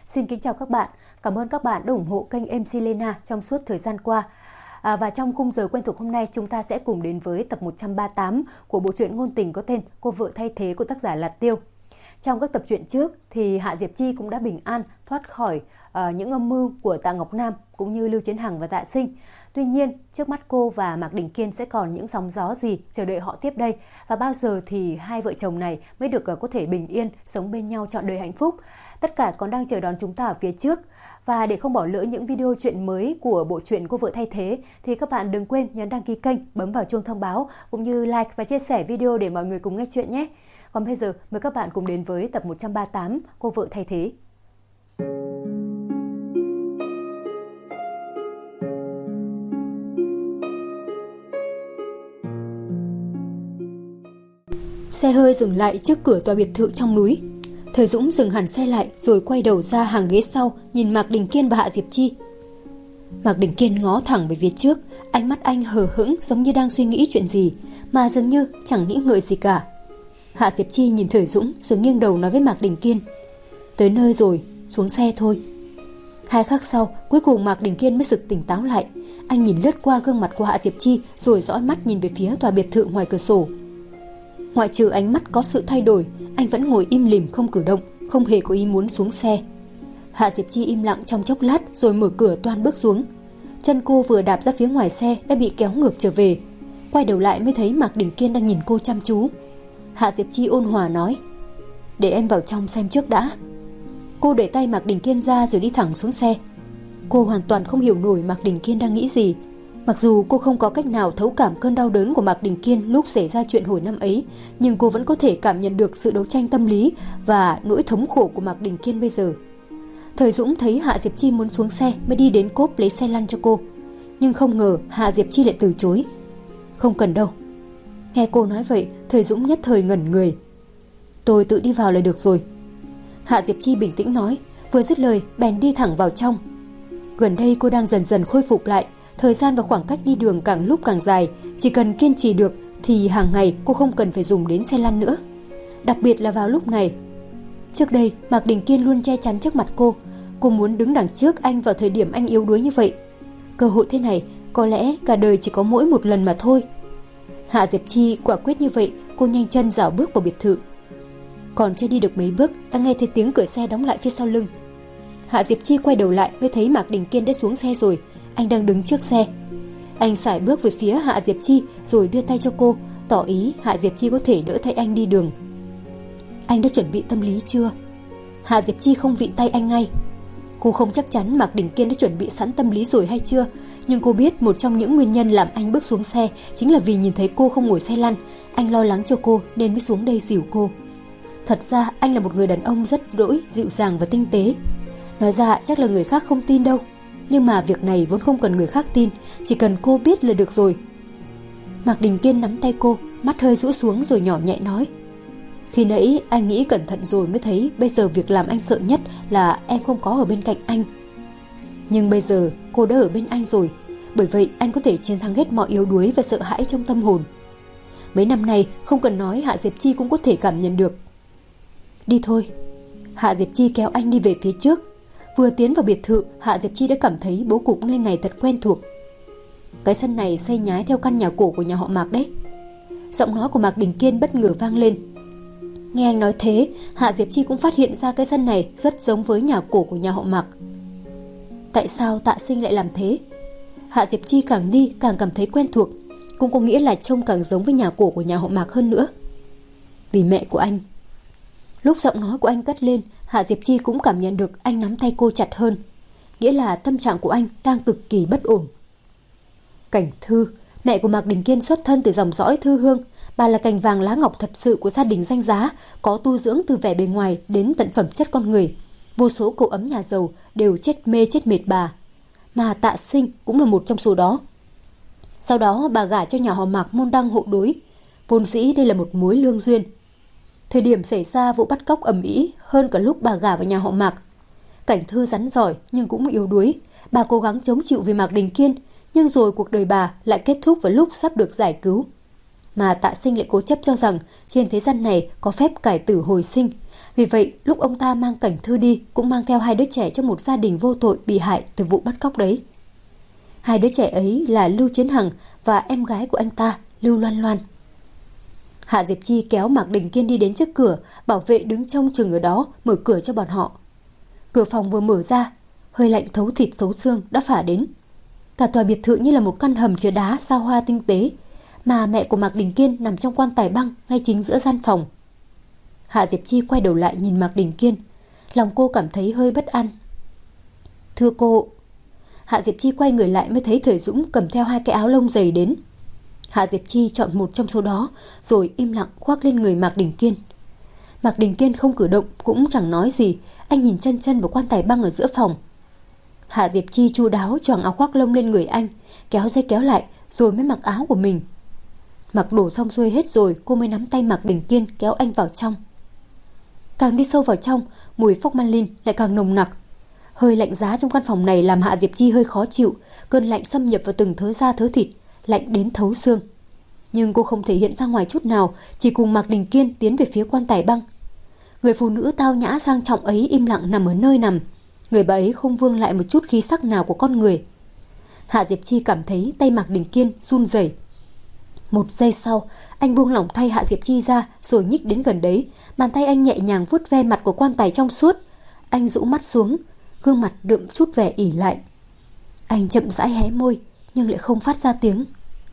Xin kính chào các bạn. Cảm ơn các bạn đã ủng hộ kênh MC Lena trong suốt thời gian qua. Và trong khung giờ quen thuộc hôm nay, chúng ta sẽ cùng đến với tập 138 của bộ truyện ngôn tình có tên Cô vợ thay thế của tác giả Lạt Tiêu. Trong các tập truyện trước thì Hạ Diệp Chi cũng đã bình an thoát khỏi những âm mưu của Tạ Ngọc Nam cũng như Lưu Chiến Hằng và Tạ Sinh. Tuy nhiên, trước mắt cô và Mạc Đình Kiên sẽ còn những sóng gió gì chờ đợi họ tiếp đây, và bao giờ thì hai vợ chồng này mới được có thể bình yên sống bên nhau trọn đời hạnh phúc. Tất cả còn đang chờ đón chúng ta ở phía trước. Và để không bỏ lỡ những video truyện mới của bộ truyện Cô vợ thay thế thì các bạn đừng quên nhấn đăng ký kênh, bấm vào chuông thông báo cũng như like và chia sẻ video để mọi người cùng nghe chuyện nhé. Còn bây giờ mời các bạn cùng đến với tập 138 Cô vợ thay thế. Xe hơi dừng lại trước cửa tòa biệt thự trong núi. Thời Dũng dừng hẳn xe lại rồi quay đầu ra hàng ghế sau nhìn Mạc Đình Kiên và Hạ Diệp Chi. Mạc Đình Kiên ngó thẳng về phía trước, ánh mắt anh hờ hững giống như đang suy nghĩ chuyện gì mà dường như chẳng nghĩ ngợi gì cả. Hạ Diệp Chi nhìn Thời Dũng rồi nghiêng đầu nói với Mạc Đình Kiên: "Tới nơi rồi, xuống xe thôi." 2 khắc sau, cuối cùng Mạc Đình Kiên mới sực tỉnh táo lại. Anh nhìn lướt qua gương mặt của Hạ Diệp Chi rồi dõi mắt nhìn về phía tòa biệt thự ngoài cửa sổ. Ngoại trừ ánh mắt có sự thay đổi, anh vẫn ngồi im lìm không cử động, không hề có ý muốn xuống xe. Hạ Diệp Chi im lặng trong chốc lát rồi mở cửa toan bước xuống. Chân cô vừa đạp ra phía ngoài xe đã bị kéo ngược trở về. Quay đầu lại mới thấy Mạc Đình Kiên đang nhìn cô chăm chú. Hạ Diệp Chi ôn hòa nói: "Để em vào trong xem trước đã." Cô đẩy tay Mạc Đình Kiên ra rồi đi thẳng xuống xe. Cô hoàn toàn không hiểu nổi Mạc Đình Kiên đang nghĩ gì. Mặc dù cô không có cách nào thấu cảm cơn đau đớn của Mạc Đình Kiên lúc xảy ra chuyện hồi năm ấy, nhưng cô vẫn có thể cảm nhận được sự đấu tranh tâm lý và nỗi thống khổ của Mạc Đình Kiên bây giờ. Thời Dũng thấy Hạ Diệp Chi muốn xuống xe mới đi đến cốp lấy xe lăn cho cô. Nhưng không ngờ Hạ Diệp Chi lại từ chối: "Không cần đâu." Nghe cô nói vậy, Thời Dũng nhất thời ngẩn người. "Tôi tự đi vào là được rồi." Hạ Diệp Chi bình tĩnh nói, vừa dứt lời bèn đi thẳng vào trong. Gần đây cô đang dần dần khôi phục lại, thời gian và khoảng cách đi đường càng lúc càng dài, chỉ cần kiên trì được thì hàng ngày cô không cần phải dùng đến xe lăn nữa. Đặc biệt là vào lúc này. Trước đây Mạc Đình Kiên luôn che chắn trước mặt cô muốn đứng đằng trước anh vào thời điểm anh yếu đuối như vậy. Cơ hội thế này có lẽ cả đời chỉ có mỗi một lần mà thôi. Hạ Diệp Chi quả quyết như vậy, cô nhanh chân rảo bước vào biệt thự. Còn chưa đi được mấy bước đã nghe thấy tiếng cửa xe đóng lại phía sau lưng. Hạ Diệp Chi quay đầu lại mới thấy Mạc Đình Kiên đã xuống xe rồi. Anh đang đứng trước xe. Anh sải bước về phía Hạ Diệp Chi rồi đưa tay cho cô, tỏ ý Hạ Diệp Chi có thể đỡ thay anh đi đường. "Anh đã chuẩn bị tâm lý chưa?" Hạ Diệp Chi không vịn tay anh ngay. Cô không chắc chắn Mạc Đình Kiên đã chuẩn bị sẵn tâm lý rồi hay chưa, nhưng cô biết một trong những nguyên nhân làm anh bước xuống xe chính là vì nhìn thấy cô không ngồi xe lăn. Anh lo lắng cho cô nên mới xuống đây dìu cô. Thật ra anh là một người đàn ông rất đỗi dịu dàng và tinh tế. Nói ra chắc là người khác không tin đâu, nhưng mà việc này vốn không cần người khác tin, chỉ cần cô biết là được rồi. Mạc Đình Kiên nắm tay cô, mắt hơi rũ xuống rồi nhỏ nhẹ nói: "Khi nãy anh nghĩ cẩn thận rồi mới thấy bây giờ việc làm anh sợ nhất là em không có ở bên cạnh anh. Nhưng bây giờ cô đã ở bên anh rồi, bởi vậy anh có thể chiến thắng hết mọi yếu đuối và sợ hãi trong tâm hồn. Mấy năm nay không cần nói Hạ Diệp Chi cũng có thể cảm nhận được. Đi thôi." Hạ Diệp Chi kéo anh đi về phía trước. Vừa tiến vào biệt thự, Hạ Diệp Chi đã cảm thấy bố cục nơi này thật quen thuộc. "Cái sân này xây nhái theo căn nhà cổ của nhà họ Mạc đấy." Giọng nói của Mạc Đình Kiên bất ngờ vang lên. Nghe anh nói thế, Hạ Diệp Chi cũng phát hiện ra cái sân này rất giống với nhà cổ của nhà họ Mạc. Tại sao Tạ Sinh lại làm thế? Hạ Diệp Chi càng đi càng cảm thấy quen thuộc, cũng có nghĩa là trông càng giống với nhà cổ của nhà họ Mạc hơn nữa. Vì mẹ của anh. Lúc giọng nói của anh cất lên, Hạ Diệp Chi cũng cảm nhận được anh nắm tay cô chặt hơn, nghĩa là tâm trạng của anh đang cực kỳ bất ổn. Cảnh Thư, mẹ của Mạc Đình Kiên xuất thân từ dòng dõi Thư Hương. Bà là cành vàng lá ngọc thật sự của gia đình danh giá, có tu dưỡng từ vẻ bề ngoài đến tận phẩm chất con người. Vô số cậu ấm nhà giàu đều chết mê chết mệt bà, mà Tạ Sinh cũng là một trong số đó. Sau đó bà gả cho nhà họ Mạc môn đăng hộ đối, vốn dĩ đây là một mối lương duyên. Thời điểm xảy ra vụ bắt cóc ầm ĩ hơn cả lúc bà gả vào nhà họ Mạc. Cảnh Thư rắn giỏi nhưng cũng yếu đuối, bà cố gắng chống chịu vì Mạc Đình Kiên, nhưng rồi cuộc đời bà lại kết thúc vào lúc sắp được giải cứu. Mà Tạ Sinh lại cố chấp cho rằng trên thế gian này có phép cải tử hồi sinh. Vì vậy, lúc ông ta mang Cảnh Thư đi cũng mang theo 2 đứa trẻ trong một gia đình vô tội bị hại từ vụ bắt cóc đấy. 2 đứa trẻ ấy là Lưu Chiến Hằng và em gái của anh ta, Lưu Loan Loan. Hạ Diệp Chi kéo Mạc Đình Kiên đi đến trước cửa, bảo vệ đứng trông chừng ở đó, mở cửa cho bọn họ. Cửa phòng vừa mở ra, hơi lạnh thấu thịt thấu xương đã phả đến. Cả tòa biệt thự như là một căn hầm chứa đá sao hoa tinh tế, mà mẹ của Mạc Đình Kiên nằm trong quan tài băng ngay chính giữa gian phòng. Hạ Diệp Chi quay đầu lại nhìn Mạc Đình Kiên, lòng cô cảm thấy hơi bất an. Thưa cô. Hạ Diệp Chi quay người lại mới thấy Thời Dũng cầm theo 2 cái áo lông dày đến. Hạ Diệp Chi chọn một trong số đó rồi im lặng khoác lên người Mạc Đình Kiên. Mạc Đình Kiên không cử động cũng chẳng nói gì, anh nhìn chân chân vào quan tài băng ở giữa phòng. Hạ Diệp Chi chu đáo choàng áo khoác lông lên người anh, kéo dây kéo lại rồi mới mặc áo của mình. Mặc đồ xong xuôi hết rồi, cô mới nắm tay Mạc Đình Kiên kéo anh vào trong. Càng đi sâu vào trong, mùi formalin lại càng nồng nặc. Hơi lạnh giá trong căn phòng này làm Hạ Diệp Chi hơi khó chịu, cơn lạnh xâm nhập vào từng thớ da thớ thịt, lạnh đến thấu xương. Nhưng cô không thể hiện ra ngoài chút nào, chỉ cùng Mạc Đình Kiên tiến về phía quan tài băng. Người phụ nữ tao nhã sang trọng ấy im lặng nằm ở nơi nằm, người bà ấy không vương lại một chút khí sắc nào của con người. Hạ Diệp Chi cảm thấy tay Mạc Đình Kiên run rẩy. Một giây sau, anh buông lỏng tay Hạ Diệp Chi ra rồi nhích đến gần đấy, bàn tay anh nhẹ nhàng vuốt ve mặt của quan tài trong suốt. Anh rũ mắt xuống, gương mặt đượm chút vẻ ỉ lại. Anh chậm rãi hé môi nhưng lại không phát ra tiếng.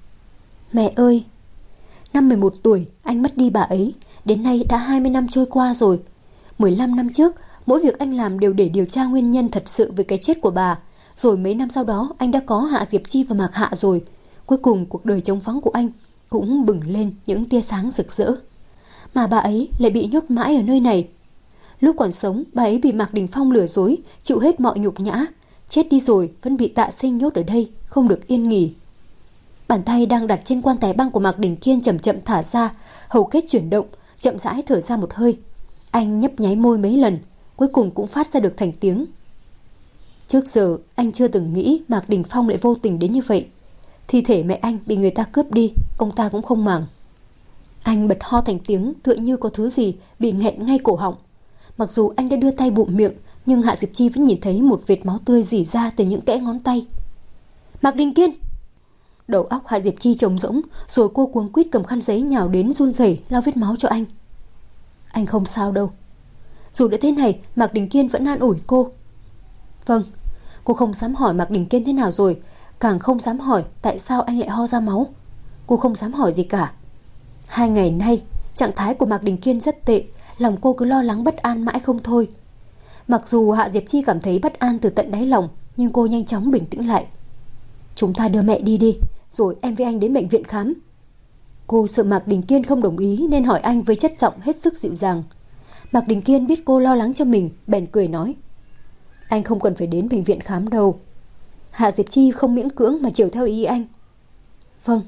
Mẹ ơi! Năm 11 tuổi anh mất đi bà ấy, đến nay đã 20 năm trôi qua rồi. 15 năm trước, mỗi việc anh làm đều để điều tra nguyên nhân thật sự về cái chết của bà. Rồi mấy năm sau đó anh đã có Hạ Diệp Chi và Mạc Hạ rồi. Cuối cùng cuộc đời trống vắng của anh cũng bừng lên những tia sáng rực rỡ. Mà bà ấy lại bị nhốt mãi ở nơi này. Lúc còn sống, bà ấy bị Mạc Đình Phong lừa dối, chịu hết mọi nhục nhã. Chết đi rồi vẫn bị Tạ Sinh nhốt ở đây, không được yên nghỉ. Bàn tay đang đặt trên quan tài băng của Mạc Đình Kiên chậm chậm thả ra, hầu kết chuyển động, chậm rãi thở ra một hơi. Anh nhấp nháy môi mấy lần, cuối cùng cũng phát ra được thành tiếng. Trước giờ anh chưa từng nghĩ Mạc Đình Phong lại vô tình đến như vậy. Thi thể mẹ anh bị người ta cướp đi, ông ta cũng không màng. Anh bật ho thành tiếng, tựa như có thứ gì bị nghẹn ngay cổ họng. Mặc dù anh đã đưa tay bụm miệng, nhưng Hạ Diệp Chi vẫn nhìn thấy một vệt máu tươi rỉ ra từ những kẽ ngón tay. Mạc Đình Kiên! Đầu óc Hạ Diệp Chi trống rỗng, rồi cô cuống quýt cầm khăn giấy nhào đến run rẩy lau vết máu cho anh. Anh không sao đâu. Dù đã thế này, Mạc Đình Kiên vẫn an ủi cô. Vâng, cô không dám hỏi Mạc Đình Kiên thế nào rồi, càng không dám hỏi tại sao anh lại ho ra máu. Cô không dám hỏi gì cả. 2 ngày nay, trạng thái của Mạc Đình Kiên rất tệ, lòng cô cứ lo lắng bất an mãi không thôi. Mặc dù Hạ Diệp Chi cảm thấy bất an từ tận đáy lòng, nhưng cô nhanh chóng bình tĩnh lại. Chúng ta đưa mẹ đi, rồi em với anh đến bệnh viện khám. Cô sợ Mạc Đình Kiên không đồng ý nên hỏi anh với chất giọng hết sức dịu dàng. Mạc Đình Kiên biết cô lo lắng cho mình, bèn cười nói. Anh không cần phải đến bệnh viện khám đâu. Hạ Diệp Chi không miễn cưỡng mà chiều theo ý anh. Vâng.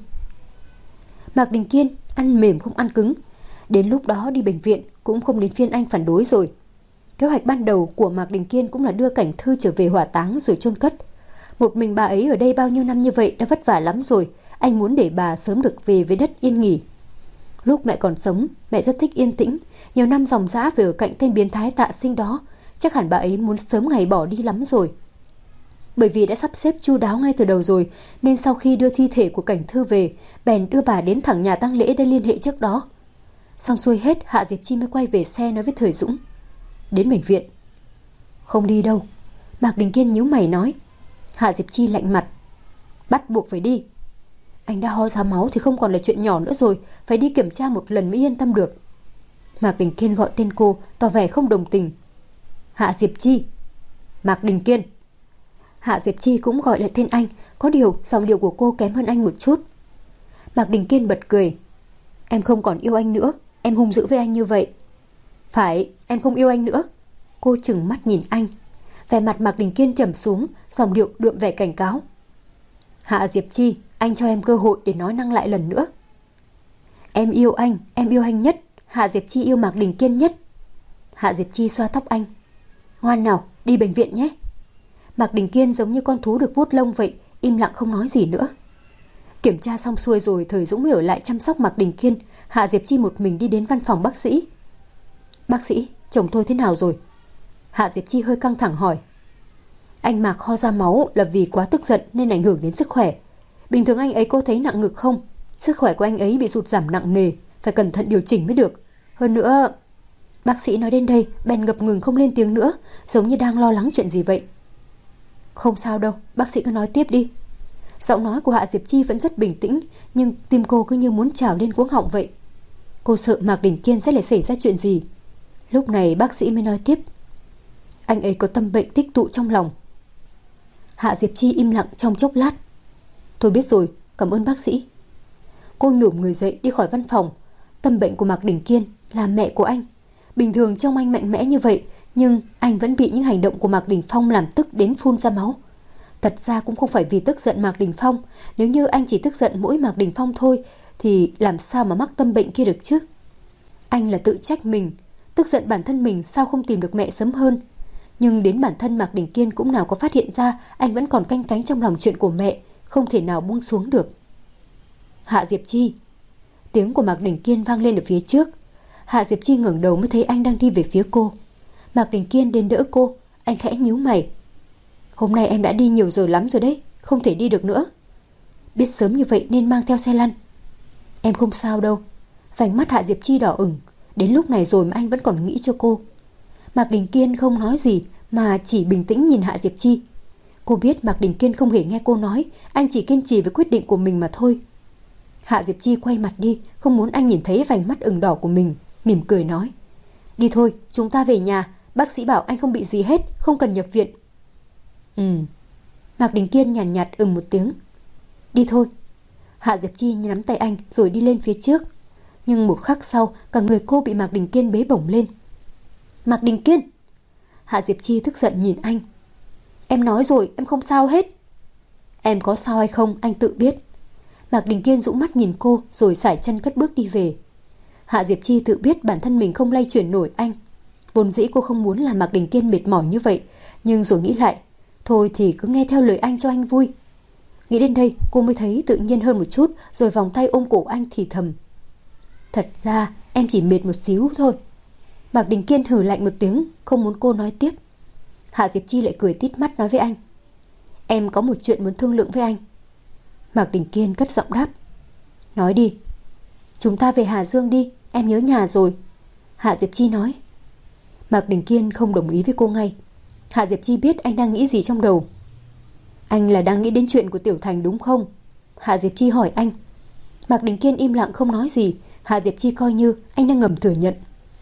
Mạc Đình Kiên ăn mềm không ăn cứng. Đến lúc đó đi bệnh viện cũng không đến phiên anh phản đối rồi. Kế hoạch ban đầu của Mạc Đình Kiên cũng là đưa Cảnh Thư trở về hỏa táng rồi chôn cất. Một mình bà ấy ở đây bao nhiêu năm như vậy đã vất vả lắm rồi. Anh muốn để bà sớm được về với đất yên nghỉ. Lúc mẹ còn sống, mẹ rất thích yên tĩnh. Nhiều năm ròng rã về ở cạnh tên biến thái Tạ Sinh đó. Chắc hẳn bà ấy muốn sớm ngày bỏ đi lắm rồi. Bởi vì đã sắp xếp chu đáo ngay từ đầu rồi, nên sau khi đưa thi thể của Cảnh Thư về, bèn đưa bà đến thẳng nhà tang lễ để liên hệ trước đó. Xong xuôi hết, Hạ Diệp Chi mới quay về xe nói với Thời Dũng. Đến bệnh viện. Không đi đâu. Mạc Đình Kiên nhíu mày nói. Hạ Diệp Chi lạnh mặt. Bắt buộc phải đi. Anh đã ho ra máu thì không còn là chuyện nhỏ nữa rồi, phải đi kiểm tra một lần mới yên tâm được. Mạc Đình Kiên gọi tên cô, tỏ vẻ không đồng tình. Hạ Diệp Chi. Mạc Đình Kiên. Hạ Diệp Chi cũng gọi lại tên anh, có điều giọng điệu của cô kém hơn anh một chút. Mạc Đình Kiên bật cười. Em không còn yêu anh nữa, em hung dữ với anh như vậy. Phải, em không yêu anh nữa. Cô trừng mắt nhìn anh. Vẻ mặt Mạc Đình Kiên trầm xuống, giọng điệu đượm vẻ cảnh cáo. Hạ Diệp Chi, anh cho em cơ hội để nói năng lại lần nữa. Em yêu anh nhất. Hạ Diệp Chi yêu Mạc Đình Kiên nhất. Hạ Diệp Chi xoa tóc anh. Ngoan nào, đi bệnh viện nhé. Mạc Đình Kiên giống như con thú được vuốt lông vậy, im lặng không nói gì nữa. Kiểm tra xong xuôi rồi, Thời Dũng mới ở lại chăm sóc Mạc Đình Kiên. Hạ Diệp Chi một mình đi đến văn phòng bác sĩ. Bác sĩ, chồng tôi thế nào rồi? Hạ Diệp Chi hơi căng thẳng hỏi. Anh Mạc ho ra máu là vì quá tức giận nên ảnh hưởng đến sức khỏe. Bình thường anh ấy có thấy nặng ngực không? Sức khỏe của anh ấy bị sụt giảm nặng nề, phải cẩn thận điều chỉnh mới được. Hơn nữa... Bác sĩ nói đến đây bèn ngập ngừng không lên tiếng nữa, giống như đang lo lắng chuyện gì vậy. Không sao đâu, bác sĩ cứ nói tiếp đi. Giọng nói của Hạ Diệp Chi vẫn rất bình tĩnh, nhưng tim cô cứ như muốn trào lên cuống họng vậy. Cô sợ Mạc Đình Kiên sẽ lại xảy ra chuyện gì. Lúc này bác sĩ mới nói tiếp. Anh ấy có tâm bệnh tích tụ trong lòng. Hạ Diệp Chi im lặng trong chốc lát. Tôi biết rồi, cảm ơn bác sĩ. Cô nhổm người dậy đi khỏi văn phòng. Tâm bệnh của Mạc Đình Kiên là mẹ của anh. Bình thường trông anh mạnh mẽ như vậy, nhưng anh vẫn bị những hành động của Mạc Đình Phong làm tức đến phun ra máu. Thật ra cũng không phải vì tức giận Mạc Đình Phong. Nếu như anh chỉ tức giận mỗi Mạc Đình Phong thôi thì làm sao mà mắc tâm bệnh kia được chứ. Anh là tự trách mình, tức giận bản thân mình sao không tìm được mẹ sớm hơn. Nhưng đến bản thân Mạc Đình Kiên cũng nào có phát hiện ra anh vẫn còn canh cánh trong lòng chuyện của mẹ, không thể nào buông xuống được. Hạ Diệp Chi. Tiếng của Mạc Đình Kiên vang lên ở phía trước. Hạ Diệp Chi ngẩng đầu mới thấy anh đang đi về phía cô. Mạc Đình Kiên đến đỡ cô, anh khẽ nhíu mày. Hôm nay em đã đi nhiều giờ lắm rồi đấy, không thể đi được nữa. Biết sớm như vậy nên mang theo xe lăn. Em không sao đâu. Vành mắt Hạ Diệp Chi đỏ ửng, đến lúc này rồi mà anh vẫn còn nghĩ cho cô. Mạc Đình Kiên không nói gì mà chỉ bình tĩnh nhìn Hạ Diệp Chi. Cô biết Mạc Đình Kiên không hề nghe cô nói, anh chỉ kiên trì với quyết định của mình mà thôi. Hạ Diệp Chi quay mặt đi, không muốn anh nhìn thấy vành mắt ửng đỏ của mình, mỉm cười nói. Đi thôi, chúng ta về nhà, bác sĩ bảo anh không bị gì hết, không cần nhập viện. Mạc Đình Kiên nhàn nhạt một tiếng. Đi thôi. Hạ Diệp Chi nắm tay anh rồi đi lên phía trước. Nhưng một khắc sau, cả người cô bị Mạc Đình Kiên bế bổng lên. Mạc Đình Kiên! Hạ Diệp Chi tức giận nhìn anh. Em nói rồi, em không sao hết. Em có sao hay không, anh tự biết. Mạc Đình Kiên dụ mắt nhìn cô rồi sải chân cất bước đi về. Hạ Diệp Chi tự biết bản thân mình không lay chuyển nổi anh. Vốn dĩ cô không muốn làm Mạc Đình Kiên mệt mỏi như vậy, nhưng rồi nghĩ lại, thôi thì cứ nghe theo lời anh cho anh vui. Nghĩ đến đây cô mới thấy tự nhiên hơn một chút, rồi vòng tay ôm cổ anh thì thầm. Thật ra em chỉ mệt một xíu thôi. Mạc Đình Kiên hừ lạnh một tiếng, không muốn cô nói tiếp. Hạ Diệp Chi lại cười tít mắt nói với anh. Em có một chuyện muốn thương lượng với anh. Mạc Đình Kiên cất giọng đáp. Nói đi. Chúng ta về Hà Dương đi, em nhớ nhà rồi. Hạ Diệp Chi nói. Mạc Đình Kiên không đồng ý với cô ngay. Hạ Diệp Chi biết anh đang nghĩ gì trong đầu. Anh là đang nghĩ đến chuyện của Tiểu Thành đúng không? Hạ Diệp Chi hỏi anh. Mạc Đình Kiên im lặng không nói gì. Hạ Diệp Chi coi như anh đang ngầm thừa nhận.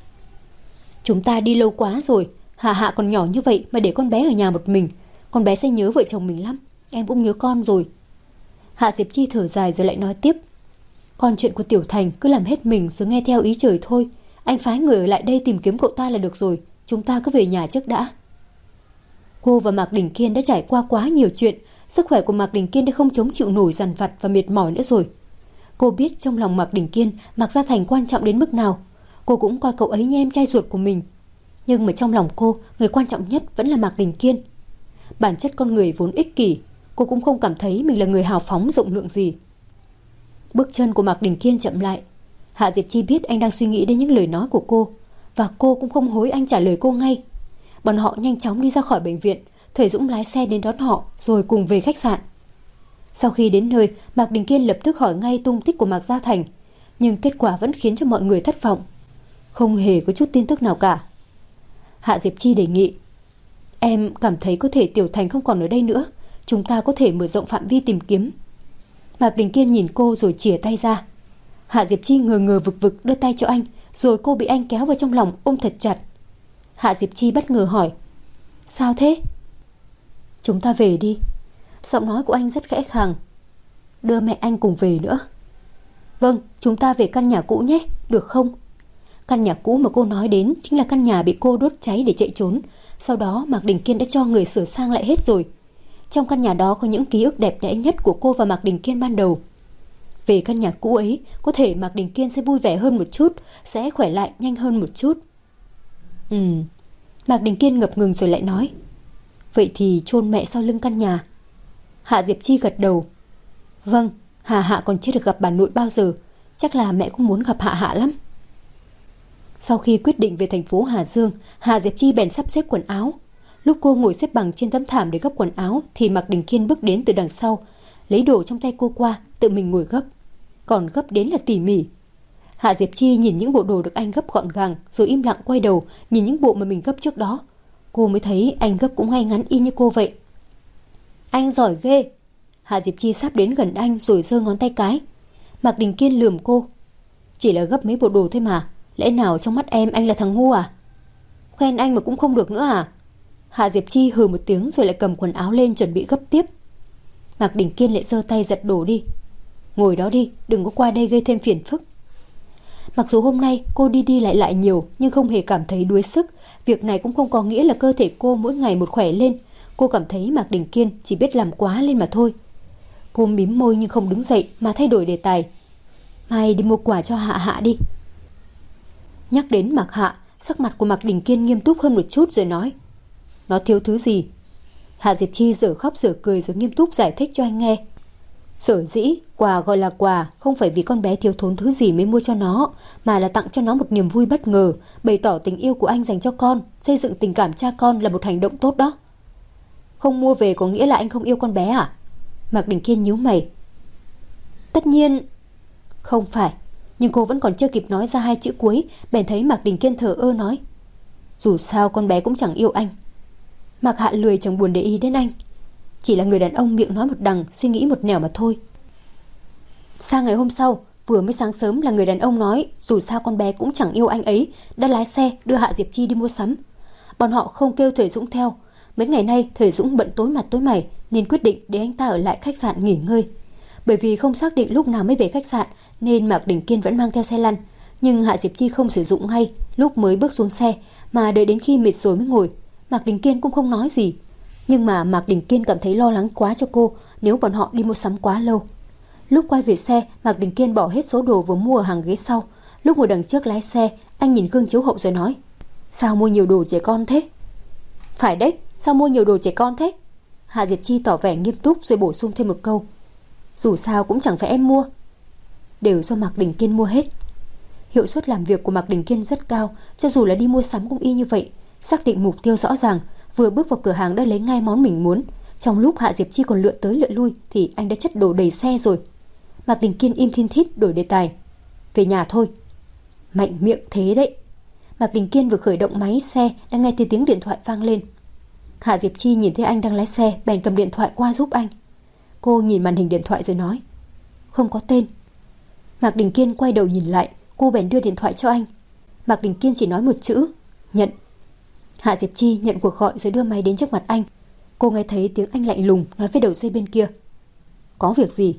Chúng ta đi lâu quá rồi. Hạ còn nhỏ như vậy mà để con bé ở nhà một mình, con bé sẽ nhớ vợ chồng mình lắm. Em cũng nhớ con rồi. Hạ Diệp Chi thở dài rồi lại nói tiếp. Còn chuyện của Tiểu Thành cứ làm hết mình rồi nghe theo ý trời thôi. Anh phái người ở lại đây tìm kiếm cậu ta là được rồi. Chúng ta cứ về nhà trước đã. Cô và Mạc Đình Kiên đã trải qua quá nhiều chuyện. Sức khỏe của Mạc Đình Kiên đã không chống chịu nổi dằn vặt và mệt mỏi nữa rồi. Cô biết trong lòng Mạc Đình Kiên, Mạc Gia Thành quan trọng đến mức nào. Cô cũng coi cậu ấy như em trai ruột của mình. Nhưng mà trong lòng cô, người quan trọng nhất vẫn là Mạc Đình Kiên. Bản chất con người vốn ích kỷ, cô cũng không cảm thấy mình là người hào phóng rộng lượng gì. Bước chân của Mạc Đình Kiên chậm lại. Hạ Diệp Chi biết anh đang suy nghĩ đến những lời nói của cô, và cô cũng không hối anh trả lời cô ngay. Bọn họ nhanh chóng đi ra khỏi bệnh viện. Thầy Dũng lái xe đến đón họ rồi cùng về khách sạn. Sau khi đến nơi, Mạc Đình Kiên lập tức hỏi ngay tung tích của Mạc Gia Thành, nhưng kết quả vẫn khiến cho mọi người thất vọng. Không hề có chút tin tức nào cả. Hạ Diệp Chi đề nghị. Em cảm thấy có thể Tiểu Thành không còn ở đây nữa. Chúng ta có thể mở rộng phạm vi tìm kiếm. Mạc Đình Kiên nhìn cô rồi chìa tay ra. Hạ Diệp Chi ngờ ngờ vực vực đưa tay cho anh, rồi cô bị anh kéo vào trong lòng ôm thật chặt. Hạ Diệp Chi bất ngờ hỏi. Sao thế? Chúng ta về đi. Giọng nói của anh rất khẽ khàng. Đưa mẹ anh cùng về nữa. Vâng, chúng ta về căn nhà cũ nhé, được không? Căn nhà cũ mà cô nói đến chính là căn nhà bị cô đốt cháy để chạy trốn. Sau đó Mạc Đình Kiên đã cho người sửa sang lại hết rồi. Trong căn nhà đó có những ký ức đẹp đẽ nhất của cô và Mạc Đình Kiên ban đầu. Về căn nhà cũ ấy, có thể Mạc Đình Kiên sẽ vui vẻ hơn một chút, sẽ khỏe lại nhanh hơn một chút. Mạc Đình Kiên ngập ngừng rồi lại nói. Vậy thì chôn mẹ sau lưng căn nhà. Hạ Diệp Chi gật đầu. Vâng, Hạ còn chưa được gặp bà nội bao giờ. Chắc là mẹ cũng muốn gặp Hạ lắm. Sau khi quyết định về thành phố Hà Dương, Hạ Diệp Chi bèn sắp xếp quần áo. Lúc cô ngồi xếp bằng trên tấm thảm để gấp quần áo thì Mạc Đình Kiên bước đến từ đằng sau, lấy đồ trong tay cô qua, tự mình ngồi gấp. Còn gấp đến là tỉ mỉ. Hạ Diệp Chi nhìn những bộ đồ được anh gấp gọn gàng, rồi im lặng quay đầu nhìn những bộ mà mình gấp trước đó. Cô mới thấy anh gấp cũng ngay ngắn y như cô vậy. Anh giỏi ghê. Hạ Diệp Chi sắp đến gần anh rồi giơ ngón tay cái. Mạc Đình Kiên lườm cô. Chỉ là gấp mấy bộ đồ thôi mà, lẽ nào trong mắt em anh là thằng ngu à? Khen anh mà cũng không được nữa à? Hạ Diệp Chi hừ một tiếng rồi lại cầm quần áo lên chuẩn bị gấp tiếp. Mạc Đình Kiên lại giơ tay giật đồ đi. Ngồi đó đi, đừng có qua đây gây thêm phiền phức. Mặc dù hôm nay cô đi đi lại lại nhiều nhưng không hề cảm thấy đuối sức. Việc này cũng không có nghĩa là cơ thể cô mỗi ngày một khỏe lên. Cô cảm thấy Mạc Đình Kiên chỉ biết làm quá lên mà thôi. Cô mím môi nhưng không đứng dậy mà thay đổi đề tài. Mai đi mua quà cho Hạ Hạ đi. Nhắc đến Mạc Hạ, sắc mặt của Mạc Đình Kiên nghiêm túc hơn một chút rồi nói. Nó thiếu thứ gì? Hạ Diệp Chi dở khóc dở cười rồi nghiêm túc giải thích cho anh nghe. Sở dĩ quà gọi là quà không phải vì con bé thiếu thốn thứ gì mới mua cho nó, mà là tặng cho nó một niềm vui bất ngờ, bày tỏ tình yêu của anh dành cho con, xây dựng tình cảm cha con là một hành động tốt đó. Không mua về có nghĩa là anh không yêu con bé à? Mạc Đình Kiên nhíu mày. Tất nhiên không phải, nhưng cô vẫn còn chưa kịp nói ra hai chữ cuối, bèn thấy Mạc Đình Kiên thờ ơ nói. Dù sao con bé cũng chẳng yêu anh. Mạc Hạ lười chẳng buồn để ý đến anh. Chỉ là người đàn ông miệng nói một đằng, suy nghĩ một nẻo mà thôi. Sang ngày hôm sau, vừa mới sáng sớm là người đàn ông nói dù sao con bé cũng chẳng yêu anh ấy, đã lái xe đưa Hạ Diệp Chi đi mua sắm. Bọn họ không kêu Thời Dũng theo. Mấy ngày nay Thời Dũng bận tối mặt tối mày nên quyết định để anh ta ở lại khách sạn nghỉ ngơi. Bởi vì không xác định lúc nào mới về khách sạn nên Mạc Đình Kiên vẫn mang theo xe lăn. Nhưng Hạ Diệp Chi không sử dụng ngay lúc mới bước xuống xe, mà đợi đến khi mệt rồi mới ngồi. Mạc Đình Kiên cũng không nói gì. Nhưng mà Mạc Đình Kiên cảm thấy lo lắng quá cho cô nếu bọn họ đi mua sắm quá lâu. Lúc quay về xe, Mạc Đình Kiên bỏ hết số đồ vừa mua ở hàng ghế sau. Lúc ngồi đằng trước lái xe, anh nhìn gương chiếu hậu rồi nói. Sao mua nhiều đồ trẻ con thế? Phải đấy, sao mua nhiều đồ trẻ con thế? Hạ Diệp Chi tỏ vẻ nghiêm túc rồi bổ sung thêm một câu. Dù sao cũng chẳng phải em mua. Đều do Mạc Đình Kiên mua hết. Hiệu suất làm việc của Mạc Đình Kiên rất cao, cho dù là đi mua sắm cũng y như vậy. Xác định mục tiêu rõ ràng, vừa bước vào cửa hàng đã lấy ngay món mình muốn. Trong lúc Hạ Diệp Chi còn lựa tới lựa lui thì anh đã chất đồ đầy xe rồi. Mạc Đình Kiên im thiên thít đổi đề tài. Về nhà thôi. Mạnh miệng thế đấy. Mạc Đình Kiên vừa khởi động máy xe đã nghe thấy tiếng điện thoại vang lên. Hạ Diệp Chi nhìn thấy anh đang lái xe bèn cầm điện thoại qua giúp anh. Cô nhìn màn hình điện thoại rồi nói. Không có tên. Mạc Đình Kiên quay đầu nhìn lại, cô bèn đưa điện thoại cho anh. Mạc Đình Kiên chỉ nói một chữ, nhận. Hạ Diệp Chi nhận cuộc gọi rồi đưa máy đến trước mặt anh. Cô nghe thấy tiếng anh lạnh lùng nói với đầu dây bên kia. Có việc gì?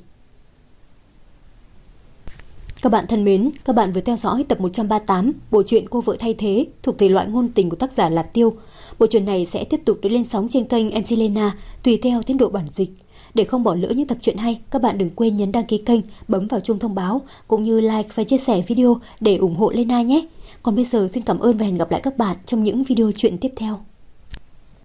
Các bạn thân mến, các bạn vừa theo dõi tập 138 bộ truyện Cô Vợ Thay Thế thuộc thể loại ngôn tình của tác giả Lạp Tiêu. Bộ truyện này sẽ tiếp tục được lên sóng trên kênh MC Lena tùy theo tiến độ bản dịch. Để không bỏ lỡ những tập truyện hay, các bạn đừng quên nhấn đăng ký kênh, bấm vào chuông thông báo cũng như like và chia sẻ video để ủng hộ Lena nhé. Còn bây giờ xin cảm ơn và hẹn gặp lại các bạn trong những video truyện tiếp theo.